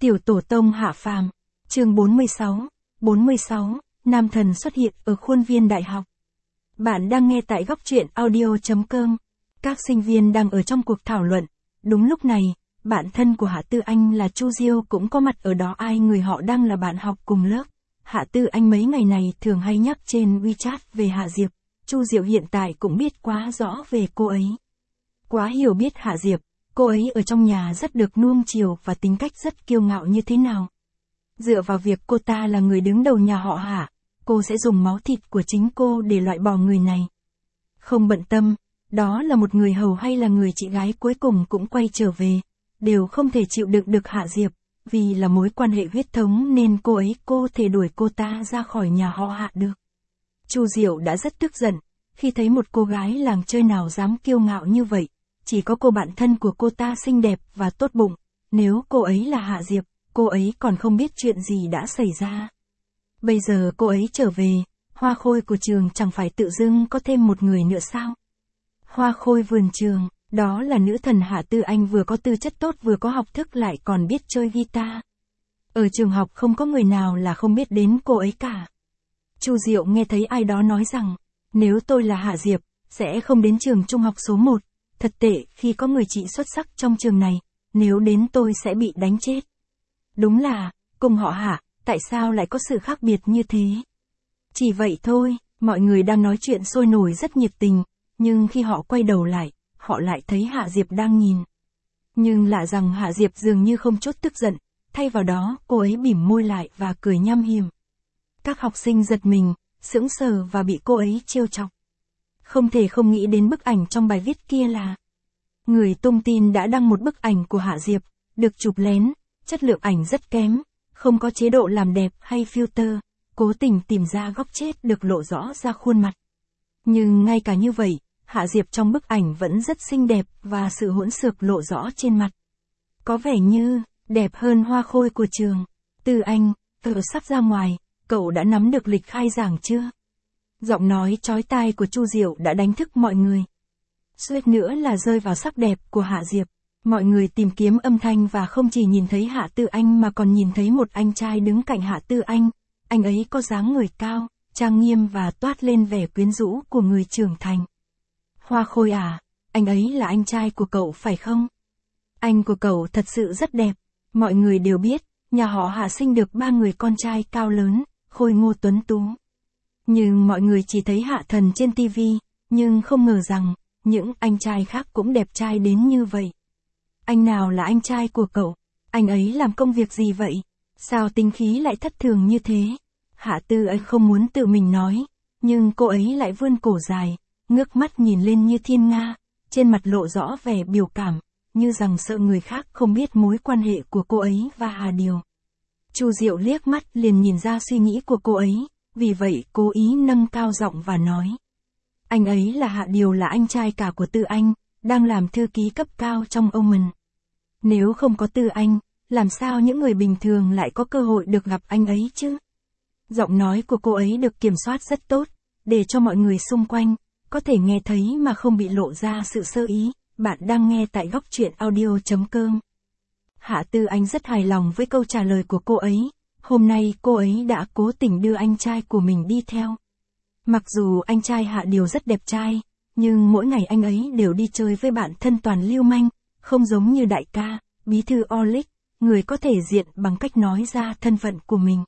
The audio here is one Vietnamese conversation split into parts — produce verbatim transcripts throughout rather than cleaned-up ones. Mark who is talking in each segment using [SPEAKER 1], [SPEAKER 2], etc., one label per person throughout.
[SPEAKER 1] Tiểu tổ tông hạ phàm, chương bốn mươi sáu, bốn mươi sáu, nam thần xuất hiện ở khuôn viên đại học. Bạn đang nghe tại góc truyện audio chấm com. Các sinh viên đang ở trong cuộc thảo luận. Đúng lúc này, bạn thân của Hạ Tư Anh là Chu Diêu cũng có mặt ở đó, ai người họ đang là bạn học cùng lớp. Hạ Tư Anh mấy ngày này thường hay nhắc trên WeChat về Hạ Diệp. Chu Diệu hiện tại cũng biết quá rõ về cô ấy. Quá hiểu biết Hạ Diệp, cô ấy ở trong nhà rất được nuông chiều và tính cách rất kiêu ngạo như thế nào. Dựa vào việc cô ta là người đứng đầu nhà họ Hạ, cô sẽ dùng máu thịt của chính cô để loại bỏ người này. Không bận tâm, đó là một người hầu hay là người chị gái cuối cùng cũng quay trở về, đều không thể chịu đựng được Hạ Diệp, vì là mối quan hệ huyết thống nên cô ấy cô thể đuổi cô ta ra khỏi nhà họ Hạ được. Chu Diệu đã rất tức giận, khi thấy một cô gái làng chơi nào dám kiêu ngạo như vậy, chỉ có cô bạn thân của cô ta xinh đẹp và tốt bụng, nếu cô ấy là Hạ Diệp, cô ấy còn không biết chuyện gì đã xảy ra. Bây giờ cô ấy trở về, hoa khôi của trường chẳng phải tự dưng có thêm một người nữa sao? Hoa khôi vườn trường, đó là nữ thần Hạ Tư Anh, vừa có tư chất tốt vừa có học thức lại còn biết chơi guitar. Ở trường học không có người nào là không biết đến cô ấy cả. Chu Diệu nghe thấy ai đó nói rằng, nếu tôi là Hạ Diệp, sẽ không đến trường trung học số một, thật tệ khi có người chị xuất sắc trong trường này, nếu đến tôi sẽ bị đánh chết. Đúng là, cùng họ Hạ, tại sao lại có sự khác biệt như thế? Chỉ vậy thôi, mọi người đang nói chuyện sôi nổi rất nhiệt tình, nhưng khi họ quay đầu lại, họ lại thấy Hạ Diệp đang nhìn. Nhưng lạ rằng Hạ Diệp dường như không chút tức giận, thay vào đó cô ấy bỉm môi lại và cười nham hiểm. Các học sinh giật mình, sững sờ và bị cô ấy trêu chọc. Không thể không nghĩ đến bức ảnh trong bài viết kia là người tung tin đã đăng một bức ảnh của Hạ Diệp, được chụp lén, chất lượng ảnh rất kém, không có chế độ làm đẹp hay filter, cố tình tìm ra góc chết được lộ rõ ra khuôn mặt. Nhưng ngay cả như vậy, Hạ Diệp trong bức ảnh vẫn rất xinh đẹp và sự hỗn xược lộ rõ trên mặt. Có vẻ như, đẹp hơn hoa khôi của trường. Tư Anh, tớ sắp ra ngoài, cậu đã nắm được lịch khai giảng chưa? Giọng nói chói tai của Chu Diệu đã đánh thức mọi người. Suýt nữa là rơi vào sắc đẹp của Hạ Diệp. Mọi người tìm kiếm âm thanh và không chỉ nhìn thấy Hạ Tư Anh mà còn nhìn thấy một anh trai đứng cạnh Hạ Tư Anh. Anh ấy có dáng người cao, trang nghiêm và toát lên vẻ quyến rũ của người trưởng thành. Hoa khôi à, anh ấy là anh trai của cậu phải không? Anh của cậu thật sự rất đẹp. Mọi người đều biết, nhà họ Hạ sinh được ba người con trai cao lớn, khôi ngô tuấn tú. Nhưng mọi người chỉ thấy Hạ Thần trên tivi, nhưng không ngờ rằng, những anh trai khác cũng đẹp trai đến như vậy. Anh nào là anh trai của cậu? Anh ấy làm công việc gì vậy? Sao tính khí lại thất thường như thế? Hạ Tư Anh không muốn tự mình nói, nhưng cô ấy lại vươn cổ dài, ngước mắt nhìn lên như thiên nga, trên mặt lộ rõ vẻ biểu cảm, như rằng sợ người khác không biết mối quan hệ của cô ấy và Hà Điều. Chu Diệu liếc mắt liền nhìn ra suy nghĩ của cô ấy, vì vậy cố ý nâng cao giọng và nói. Anh ấy là Hạ Điều, là anh trai cả của Tư Anh, đang làm thư ký cấp cao trong Oman. Nếu không có Tư Anh, làm sao những người bình thường lại có cơ hội được gặp anh ấy chứ? Giọng nói của cô ấy được kiểm soát rất tốt, để cho mọi người xung quanh có thể nghe thấy mà không bị lộ ra sự sơ ý. Bạn đang nghe tại góc truyện audio chấm com. Hạ Tư Anh rất hài lòng với câu trả lời của cô ấy. Hôm nay cô ấy đã cố tình đưa anh trai của mình đi theo. Mặc dù anh trai Hạ Điều rất đẹp trai, nhưng mỗi ngày anh ấy đều đi chơi với bạn thân toàn lưu manh, không giống như đại ca, bí thư Orlick, người có thể diện bằng cách nói ra thân phận của mình.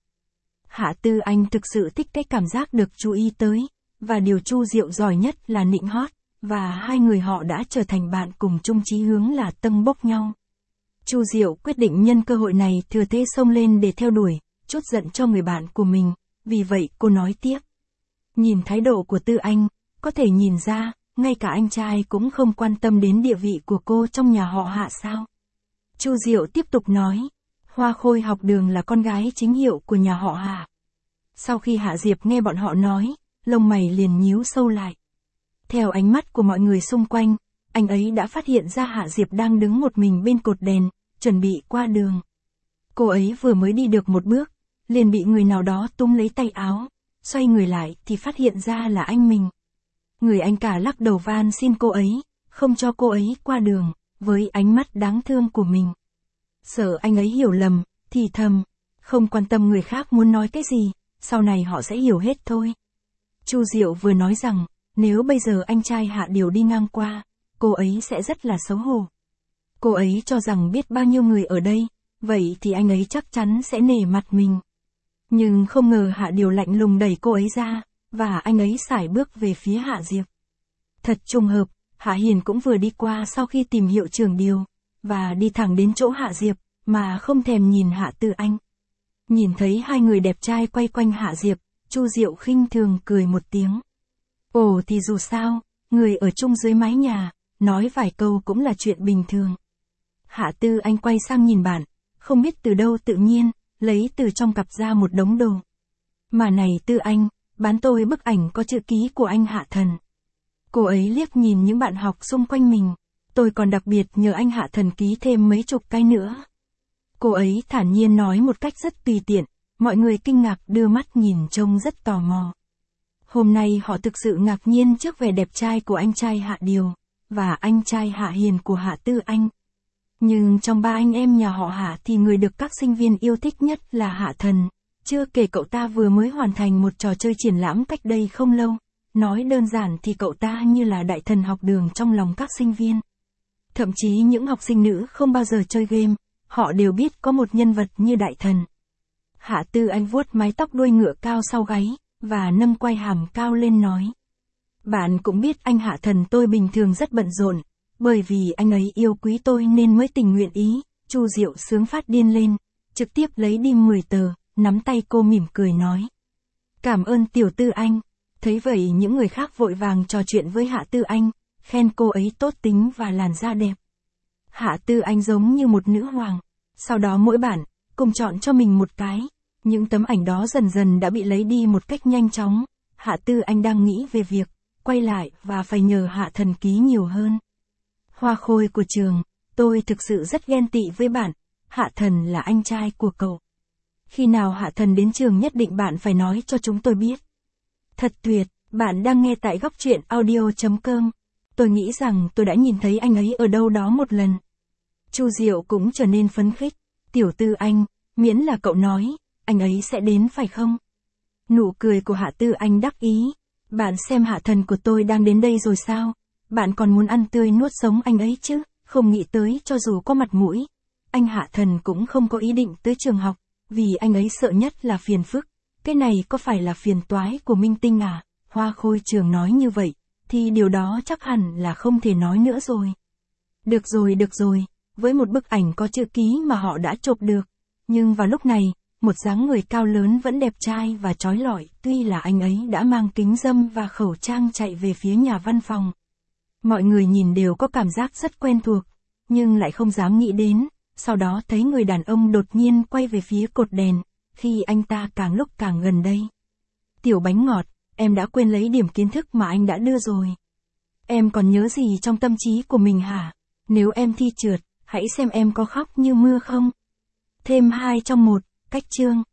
[SPEAKER 1] Hạ Tư Anh thực sự thích cái cảm giác được chú ý tới, và điều Chu Diệu giỏi nhất là nịnh hót, và hai người họ đã trở thành bạn cùng chung chí hướng là tâng bốc nhau. Chu Diệu quyết định nhân cơ hội này thừa thế xông lên để theo đuổi, trút giận cho người bạn của mình, vì vậy cô nói tiếp. Nhìn thái độ của Tư Anh, có thể nhìn ra, ngay cả anh trai cũng không quan tâm đến địa vị của cô trong nhà họ Hạ sao? Chu Diệu tiếp tục nói, Hoa Khôi học đường là con gái chính hiệu của nhà họ Hạ. Sau khi Hạ Diệp nghe bọn họ nói, lông mày liền nhíu sâu lại. Theo ánh mắt của mọi người xung quanh, anh ấy đã phát hiện ra Hạ Diệp đang đứng một mình bên cột đèn, chuẩn bị qua đường. Cô ấy vừa mới đi được một bước, liền bị người nào đó túm lấy tay áo, xoay người lại thì phát hiện ra là anh mình. Người anh cả lắc đầu van xin cô ấy, không cho cô ấy qua đường, với ánh mắt đáng thương của mình. Sợ anh ấy hiểu lầm, thì thầm, không quan tâm người khác muốn nói cái gì, sau này họ sẽ hiểu hết thôi. Chu Diệu vừa nói rằng, nếu bây giờ anh trai Hạ Điều đi ngang qua, cô ấy sẽ rất là xấu hổ. Cô ấy cho rằng biết bao nhiêu người ở đây, vậy thì anh ấy chắc chắn sẽ nể mặt mình. Nhưng không ngờ Hạ Điều lạnh lùng đẩy cô ấy ra, và anh ấy sải bước về phía Hạ Diệp. Thật trùng hợp, Hạ Hiền cũng vừa đi qua sau khi tìm hiệu trưởng Điều, và đi thẳng đến chỗ Hạ Diệp, mà không thèm nhìn Hạ Tư Anh. Nhìn thấy hai người đẹp trai quay quanh Hạ Diệp, Chu Diệu khinh thường cười một tiếng. Ồ thì dù sao, người ở chung dưới mái nhà, nói vài câu cũng là chuyện bình thường. Hạ Tư Anh quay sang nhìn bạn, không biết từ đâu tự nhiên, lấy từ trong cặp ra một đống đồ. Mà này Tư Anh, bán tôi bức ảnh có chữ ký của anh Hạ Thần. Cô ấy liếc nhìn những bạn học xung quanh mình, tôi còn đặc biệt nhờ anh Hạ Thần ký thêm mấy chục cái nữa. Cô ấy thản nhiên nói một cách rất tùy tiện, mọi người kinh ngạc đưa mắt nhìn trông rất tò mò. Hôm nay họ thực sự ngạc nhiên trước vẻ đẹp trai của anh trai Hạ Điều, và anh trai Hạ Hiền của Hạ Tư Anh. Nhưng trong ba anh em nhà họ Hạ thì người được các sinh viên yêu thích nhất là Hạ Thần, chưa kể cậu ta vừa mới hoàn thành một trò chơi triển lãm cách đây không lâu. Nói đơn giản thì cậu ta như là đại thần học đường trong lòng các sinh viên. Thậm chí những học sinh nữ không bao giờ chơi game, họ đều biết có một nhân vật như đại thần. Hạ Tư Anh vuốt mái tóc đuôi ngựa cao sau gáy, và nâng quai hàm cao lên nói. Bạn cũng biết anh Hạ Thần tôi bình thường rất bận rộn, bởi vì anh ấy yêu quý tôi nên mới tình nguyện ý. Chu Diệu sướng phát điên lên, trực tiếp lấy đi mười tờ, nắm tay cô mỉm cười nói. Cảm ơn tiểu Tư Anh. Thấy vậy những người khác vội vàng trò chuyện với Hạ Tư Anh, khen cô ấy tốt tính và làn da đẹp. Hạ Tư Anh giống như một nữ hoàng. Sau đó mỗi bạn, cùng chọn cho mình một cái. Những tấm ảnh đó dần dần đã bị lấy đi một cách nhanh chóng. Hạ Tư Anh đang nghĩ về việc, quay lại và phải nhờ Hạ Thần ký nhiều hơn. Hoa khôi của trường, tôi thực sự rất ghen tị với bạn. Hạ Thần là anh trai của cậu. Khi nào Hạ Thần đến trường nhất định bạn phải nói cho chúng tôi biết. Thật tuyệt, bạn đang nghe tại góc truyện audio chấm com. Tôi nghĩ rằng tôi đã nhìn thấy anh ấy ở đâu đó một lần. Chu Diệu cũng trở nên phấn khích. Tiểu Tư Anh, miễn là cậu nói, anh ấy sẽ đến phải không? Nụ cười của Hạ Tư Anh đắc ý. Bạn xem Hạ Thần của tôi đang đến đây rồi sao? Bạn còn muốn ăn tươi nuốt sống anh ấy chứ? Không nghĩ tới cho dù có mặt mũi. Anh Hạ Thần cũng không có ý định tới trường học, vì anh ấy sợ nhất là phiền phức. Cái này có phải là phiền toái của Minh Tinh à? Hoa khôi trường nói như vậy, thì điều đó chắc hẳn là không thể nói nữa rồi. Được rồi được rồi, với một bức ảnh có chữ ký mà họ đã chụp được. Nhưng vào lúc này, một dáng người cao lớn vẫn đẹp trai và chói lọi, tuy là anh ấy đã mang kính râm và khẩu trang chạy về phía nhà văn phòng. Mọi người nhìn đều có cảm giác rất quen thuộc, nhưng lại không dám nghĩ đến, sau đó thấy người đàn ông đột nhiên quay về phía cột đèn, khi anh ta càng lúc càng gần đây. Tiểu bánh ngọt, em đã quên lấy điểm kiến thức mà anh đã đưa rồi. Em còn nhớ gì trong tâm trí của mình hả? Nếu em thi trượt, hãy xem em có khóc như mưa không? Thêm hai trong một, cách chương.